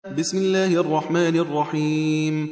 بسم الله الرحمن الرحيم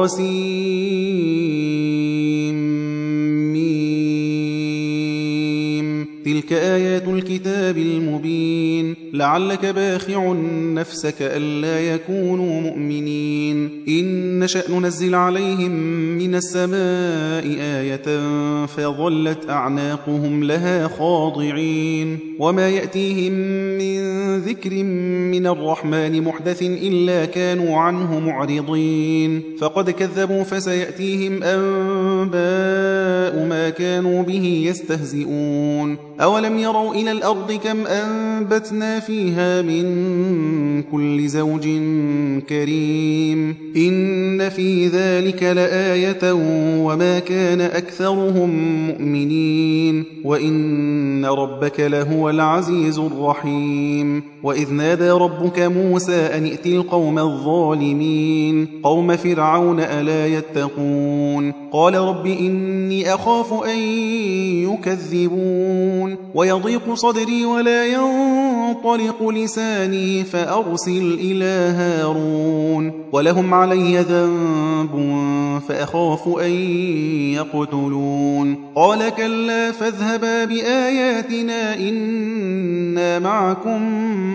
طاسيم تلك آيات الكتاب المبين لعلك باخع نفسك ألا يكونوا مؤمنين إن نشأ ننزل عليهم من السماء آية فظلت أعناقهم لها خاضعين وما يأتيهم من ذكر من الرحمن محدث إلا كانوا عنه معرضين فقد كذبوا فسيأتيهم أنباء ما كانوا به يستهزئون أولم يروا إلى الأرض كم أنبتنا فيها من كل زوج كريم إن في ذلك لآية وما كان أكثرهم مؤمنين وإن ربك لهو العزيز الرحيم وإذ نادى ربك موسى أن ائت القوم الظالمين قوم فرعون ألا يتقون قال رب إني أخاف أن يكذبون ويضيق صدري ولا ينطلق لساني فأرسل إلى هارون ولهم علي ذنب فأخاف أن يقتلون قال كلا فاذهبا بآياتنا إنا معكم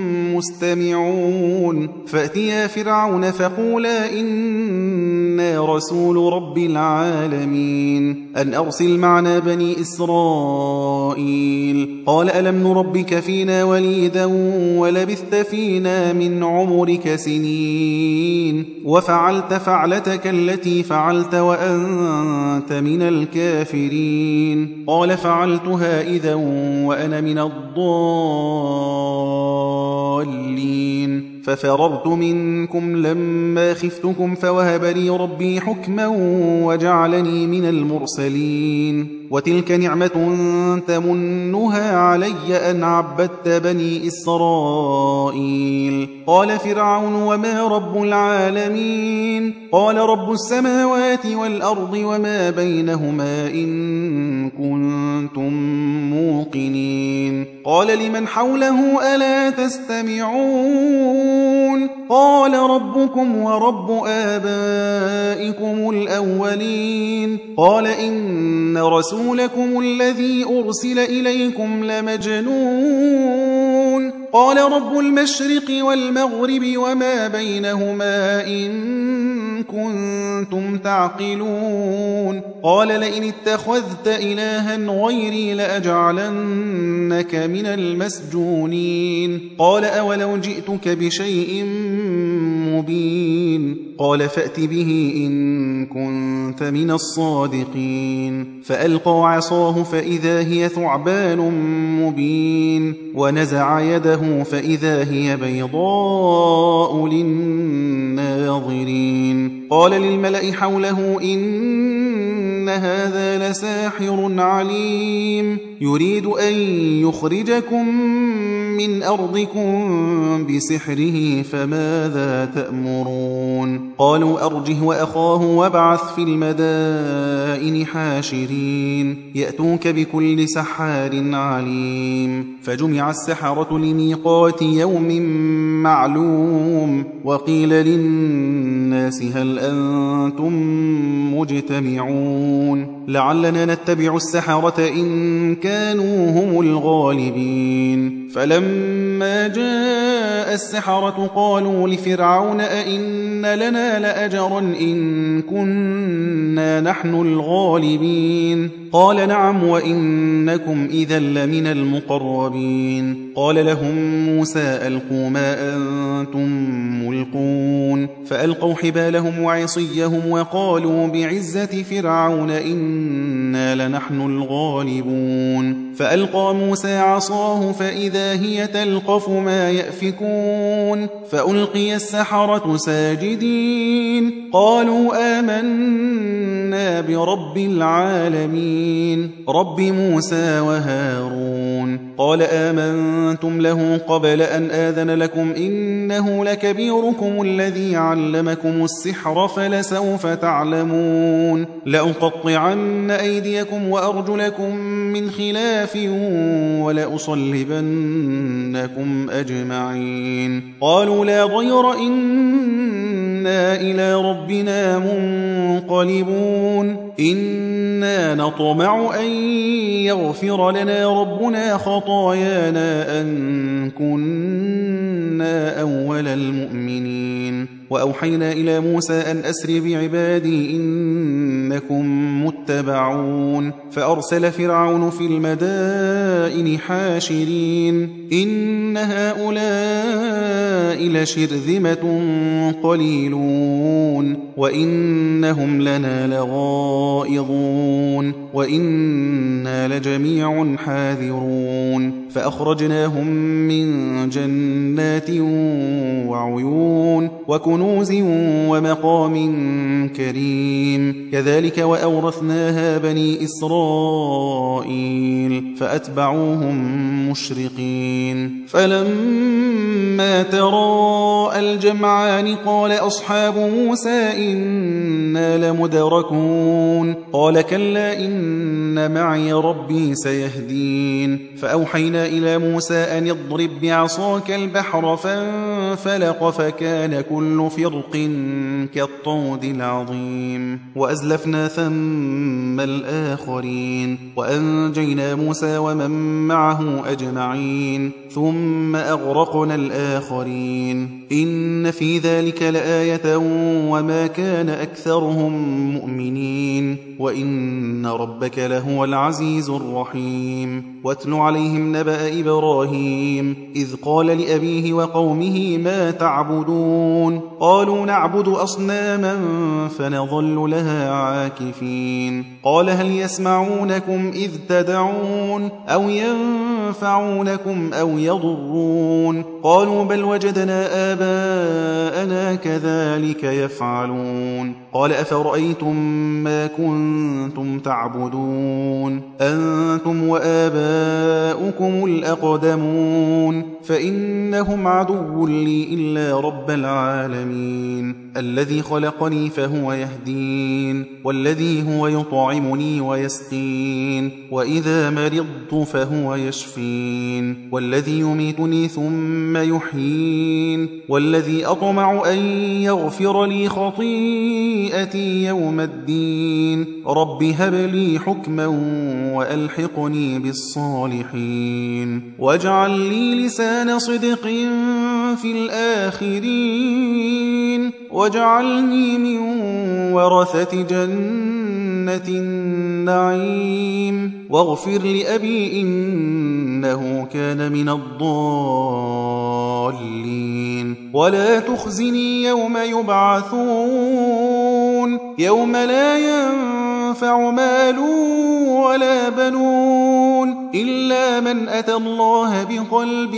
مستمعون فأتيا فرعون فقولا إنا رسول رب العالمين أن أرسل معنا بني إسرائيل قال ألم نربك فينا وليدا ولبثت فينا من عمرك سنين وفعلت فعلتك التي فعلت وأنت من الكافرين قال فعلتها إذا وأنا من الضالين ففررت منكم لما خفتكم فوهب لي ربي حكما وجعلني من المرسلين وتلك نعمة تمنها علي أن عبدت بني إسرائيل قال فرعون وما رب العالمين قال رب السماوات والأرض وما بينهما إن كنتم موقنين قال لمن حوله ألا تستمعون قال ربكم ورب آبائكم الأولين قال إن رسولكم الذي أرسل إليكم لمجنون قال رب المشرق والمغرب وما بينهما إن كنتم تعقلون قال لئن اتخذت إلها غيري لأجعلنك من المسجونين قال أولو جئتك بشيء مبين قال فأت به إن كنت من الصادقين فألقى عصاه فإذا هي ثعبان مبين ونزع يده فإذا هي بيضاء للناظرين قال للملأ حوله إن هذا لساحر عليم يريد أن يخرجكم من أرضكم بسحره فماذا تأمرون قالوا أرجه وأخاه وابعث في المدائن حاشرين يأتوك بكل سحار عليم فجمع السحرة لميقات يوم معلوم وقيل للناس هل أنتم مجتمعون لعلنا نتبع السحرة إن كانوا هم الغالبين فلما جاء السحرة قالوا لفرعون أئن لنا لأجرا إن كنا نحن الغالبين قال نعم وإنكم إذا لمن المقربين قال لهم موسى ألقوا ما أنتم ملقون فألقوا حبالهم وعصيهم وقالوا بعزة فرعون إنا لنحن الغالبون فألقى موسى عصاه فإذا هي تلقف ما يأفكون فألقي السحرة ساجدين قالوا آمنا برب العالمين رب موسى وهارون قال آمنتم له قبل أن آذن لكم إنه لكبيركم الذي علمكم السحر فلسوف تعلمون لأقطعن أيديكم وأرجلكم من خلاف ولأصلبنكم أجمعين قالوا لا ضير إنا إلى ربنا منقلبون إنا نطمع أن يغفر لنا ربنا خطايانا أن كنا أول المؤمنين وأوحينا إلى موسى أن أسر بعبادي إنكم متبعون فأرسل فرعون في المدائن حاشرين إن هؤلاء لشرذمة قليلون وإنهم لنا لغائظون وإنا لجميع حاذرون فأخرجناهم من جنات وعيون وكنوز ومقام كريم كذلك وأورثناها بني إسرائيل فأتبعوهم مشرقين فلما تراءى الجمعان قال أصحاب موسى إنا لمدركون قال كلا إن معي ربي سيهدين فأوحينا إلى موسى أن يضرب بعصاك البحر فانفلق فكان كل فرق كالطود العظيم وأزلفنا ثم الآخرين وأنجينا موسى ومن معه أجمعين ثم أغرقنا الآخرين إن في ذلك لآية وما كان أكثرهم مؤمنين وإن ربك لهو العزيز الرحيم واتل عليهم نبأ إبراهيم إذ قال لأبيه وقومه ما تعبدون قالوا نعبد أصناما فنظل لها عاكفين قال هل يسمعونكم إذ تدعون أو ينفعونكم أو يضرون قالوا بل وجدنا آباءنا كذلك يفعلون قال أفرأيتم ما كنتم تعبدون أنتم وآباؤكم الأقدمون فإنهم عدو لي إلا رب العالمين الذي خلقني فهو يهدين والذي هو يطعمني ويسقين وإذا مرضت فهو يشفين والذي يميتني ثم يحيين والذي أطمع أن يغفر لي خطيئتي يوم الدين رب هب لي حكما وألحقني بالصالحين واجعل لي لسان صدق في الآخرين واجعلني من ورثة جنة النعيم واغفر لأبي إنه كان من الضالين ولا تخزني يوم يبعثون يوم لا ينفع مال ولا بنون إلا من أتى الله بقلب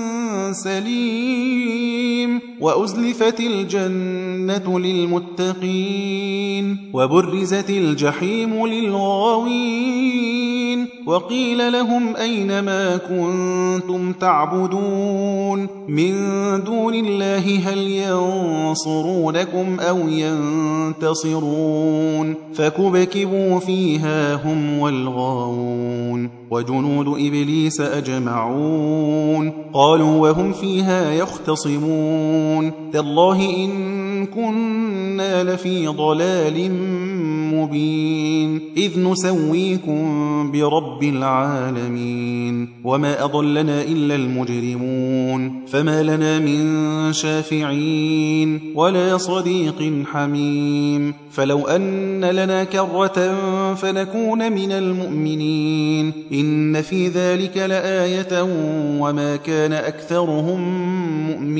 سليم وأزلفت الجنة للمتقين وبرزت الجحيم للغاوين وقيل لهم أين ما كنتم تعبدون من دون الله هل ينصرونكم أو ينتصرون فكبكبوا فيها هم والغاوون وجنود إبليس أجمعون قالوا وهم فيها يختصمون تالله إن كنا لفي ضلال مبين إذ نسويكم برب العالمين وما أضلنا إلا المجرمون فما لنا من شافعين ولا صديق حميم فلو أن لنا كرة فنكون من المؤمنين إن في ذلك لآية وما كان أكثرهم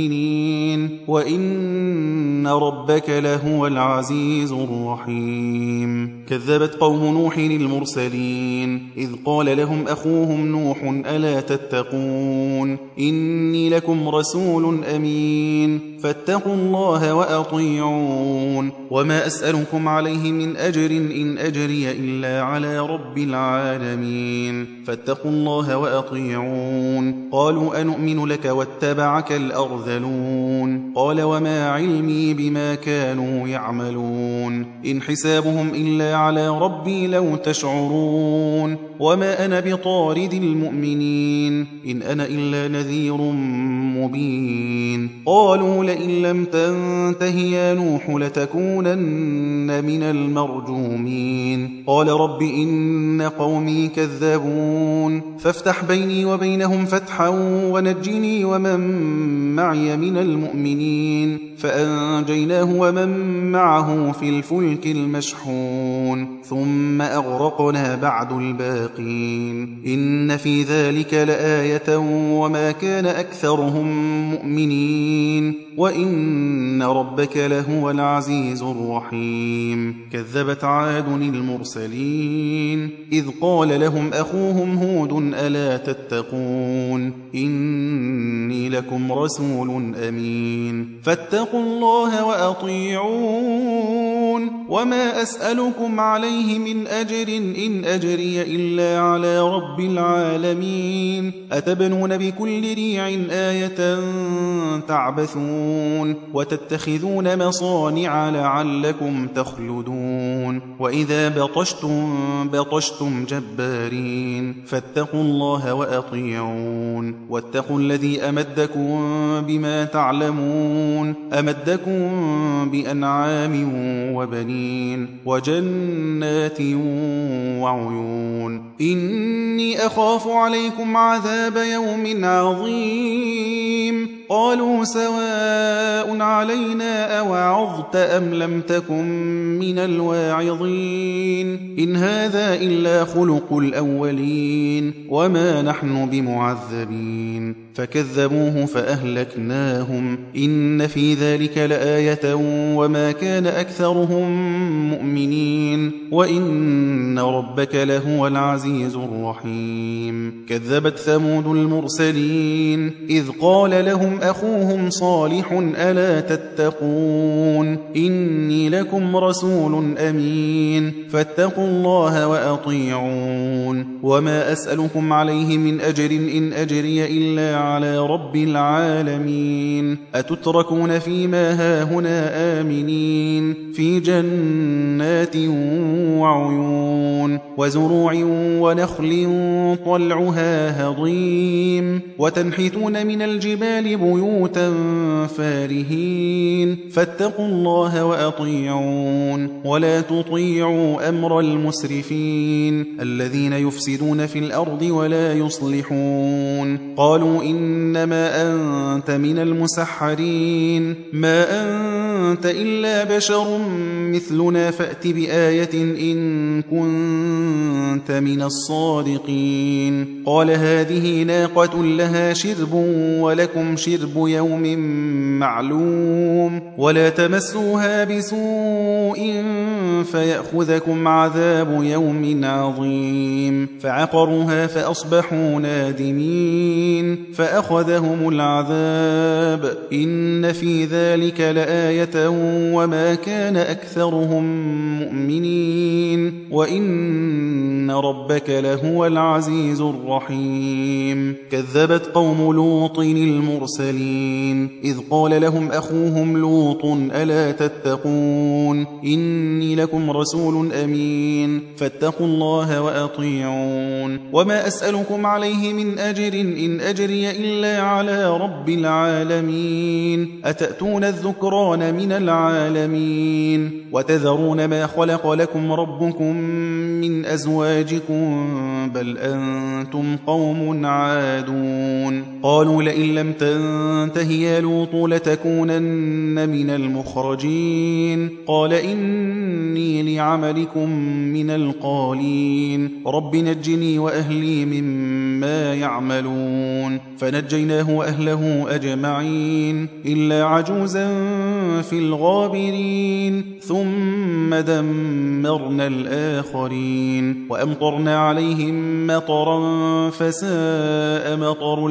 مؤمنين وإن ربك لهو العزيز الرحيم الرجيم. كذبت قوم نوح المرسلين إذ قال لهم أخوهم نوح ألا تتقون إني لكم رسول أمين فاتقوا الله وأطيعون وما أسألكم عليه من أجر إن أجري إلا على رب العالمين فاتقوا الله وأطيعون. قالوا أنؤمن لك واتبعك الأرذلون قال وما علمي بما كانوا يعملون إن حسابهم إلا على ربي لو تشعرون وما أنا بطارد المؤمنين إن أنا إلا نذير مبين. قالوا لئن لم تنته يا نوح لتكونن من المرجومين قال رب إن قومي كذبون فافتح بيني وبينهم فتحا ونجني ومن معي من المؤمنين فأنجيناه ومن معه في الفلك المشحون ثم أغرقنا بعد الباقين إن في ذلك لآية وما كان أكثرهم مؤمنين وإن ربك لهو العزيز الرحيم. كذبت عاد المرسلين إذ قال لهم أخوهم هود ألا تتقون إني لكم رسول أمين فاتقوا الله وأطيعون وما أسألكم عليه من أجر إن أجري إلا على رب العالمين أتبنون بكل ريع آية تعبثون وتتخذون مصانع لعلكم تخلدون وإذا بطشتم جبارين فاتقوا الله وأطيعون واتقوا الذي أمدكم بما تعلمون أمدكم بأنعام وبنين وجنات وعيون إني أخاف عليكم عذاب يوم عظيم قالوا سواء علينا أوعظت أم لم تكن من الواعظين إن هذا إلا خلق الأولين وما نحن بمعذبين فكذبوه فأهلكناهم إن في ذلك لآية وما كان أكثرهم مؤمنين وإن ربك لهو العزيز الرحيم. كذبت ثمود المرسلين إذ قال لهم أخوهم صالح ألا تتقون إني لكم رسول أمين فاتقوا الله وأطيعون وما أسألكم عليه من أجر إن أجري إلا على رب العالمين أتتركون فيما هاهنا آمنين في جنات وعيون وزروع ونخل طلعها هضيم وتنحتون من الجبال بيوتا فارهين فاتقوا الله وأطيعون ولا تطيعوا أمر المسرفين الذين يفسدون في الأرض ولا يصلحون. قالوا إنما أنت من المسحرين ما أنت إلا بشر مثلنا فأت بآية إن كنت من الصادقين. قال هذه ناقة لها شرب ولكم شرب يوم معلوم ولا تمسوها بسوء فيأخذكم عذاب يوم عظيم فعقروها فأصبحوا نادمين فأخذهم العذاب إن في ذلك لآية وما كان أكثرهم مؤمنين وإن ربك لهو العزيز الرحيم. كذبت قوم لوط المرسلين إذ قال لهم أخوهم لوط ألا تتقون إني لكم رسول أمين فاتقوا الله وأطيعون وما أسألكم عليه من أجر إن أجري إلا على رب العالمين أتأتون الذكران من العالمين وتذرون ما خلق لكم ربكم من أزواجكم بل أنتم قوم عادون. قالوا لئن لم تنته يا لوط لتكونن من المخرجين قال إني لعملكم من القالين رب نجني وأهلي مما يعملون فنجيناه وأهله أجمعين إلا عجوزا في الغابرين ثم دمرنا الآخرين وأمطرنا عليهم مطرا فساء مطر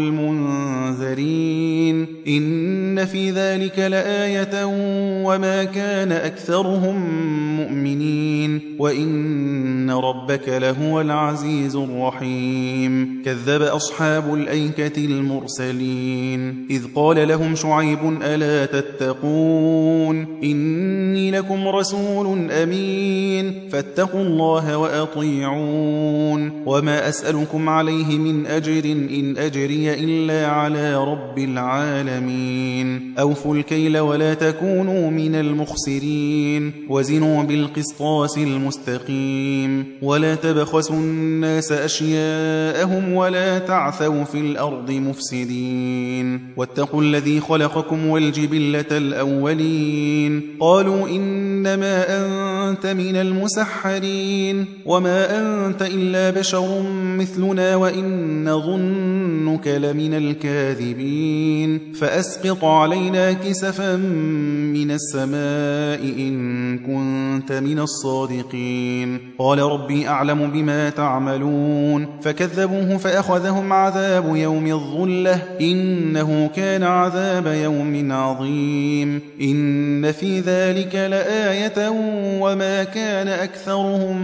المنذرين إن في ذلك لآية وما كان أكثرهم مؤمنين وإن ربك لهو العزيز الرحيم كذب أصحاب الأيكة المرسلين إذ قال لهم شعيب ألا تتقون إني لكم رسول أمين فاتقوا الله وأطيعون وما أسألكم عليه من أجر إن أجري إلا على رب العالمين أوفوا الكيل ولا تكونوا من المخسرين وزنوا بالقسطاس المستقيم ولا تبخسوا الناس أشياءهم ولا تعثوا في الأرض مفسدين واتقوا الذي خلقكم والجبلة الأولين قالوا إنما أنت من المسحرين وما أنت إلا بشر مثلنا وإن نظنك لمن الكاذبين فأسقط علينا كسفا من السماء إن كنت من الصادقين قال ربي أعلم بما تعملون فكذبوه فأخذهم عذاب يوم الظلة إنه كان عذاب يوم عظيم إن في ذلك لآية وما كان أكثرهم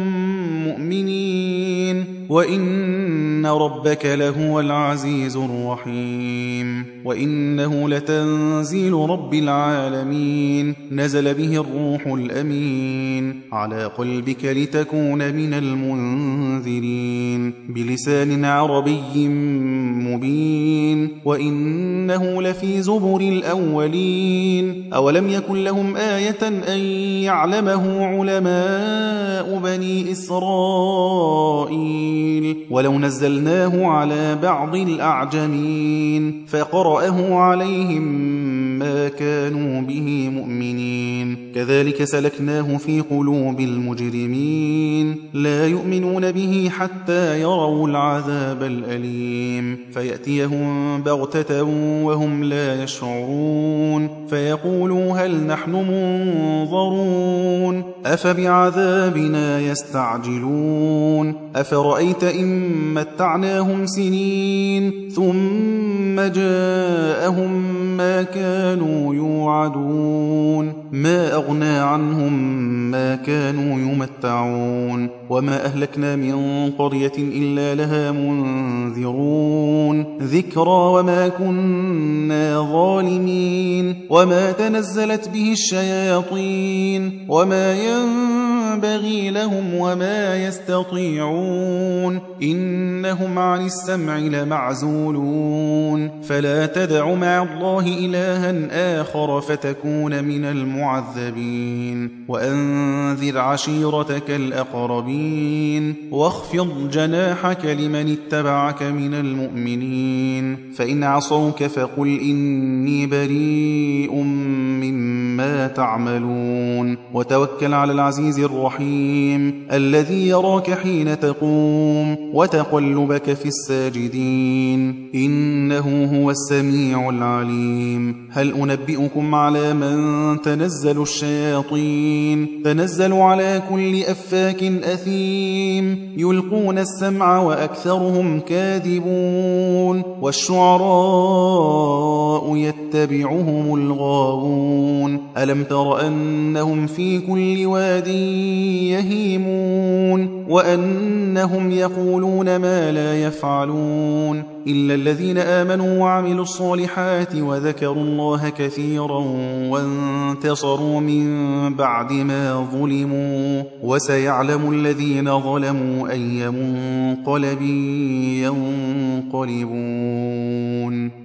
مؤمنين وإن ربك لهو العزيز الرحيم وإنه لتنزيل رب العالمين نزل به الروح الأمين على قلبك لتكون من المنذرين بلسان عربي مبين وإنه لفي زبر الأولين أولم يكن لهم آية أن يعلمه علماء بني إسرائيل ولو نزلناه على بعض الأعجمين فقرأه عليهم ما كانوا به مؤمنين كذلك سلكناه في قلوب المجرمين لا يؤمنون به حتى يروا العذاب الأليم فيأتيهم بغتة وهم لا يشعرون فيقولوا هل نحن منظرون أفبعذابنا يستعجلون أفرأيت إن متعناهم سنين ثم جاءهم ما كانوا يوعدون ما أغنى عنهم ما كانوا يمتعون وما أهلكنا من قرية إلا لها منذرون ذكرى وما كنا ظالمين وما تنزلت به الشياطين وما ينبغي لهم وما يستطيعون إنهم عن السمع لمعزولون فلا تدع مع الله إلها آخر فتكون من المعذبين وأنذر عشيرتك الأقربين واخفض جناحك لمن اتبعك من المؤمنين فإن عصوك فقل إني بريء مما تعملون وتوكل على العزيز الرحيم الذي يراك حين تقوم وتقلبك في الساجدين إنه هو السميع العليم هل أنبئكم على من تنزل الشياطين تنزل على كل أفاك أثيم يلقون السمع وأكثرهم كاذبون والشعراء يتبعهم الغاوون ألم تر أنهم في كل واد يهيمون وأنهم يقولون ما لا يفعلون إلا الذين آمنوا وعملوا الصالحات وذكروا الله كثيرا وانتصروا من بعد ما ظلموا وسيعلم الذين ظلموا أي منقلب ينقلبون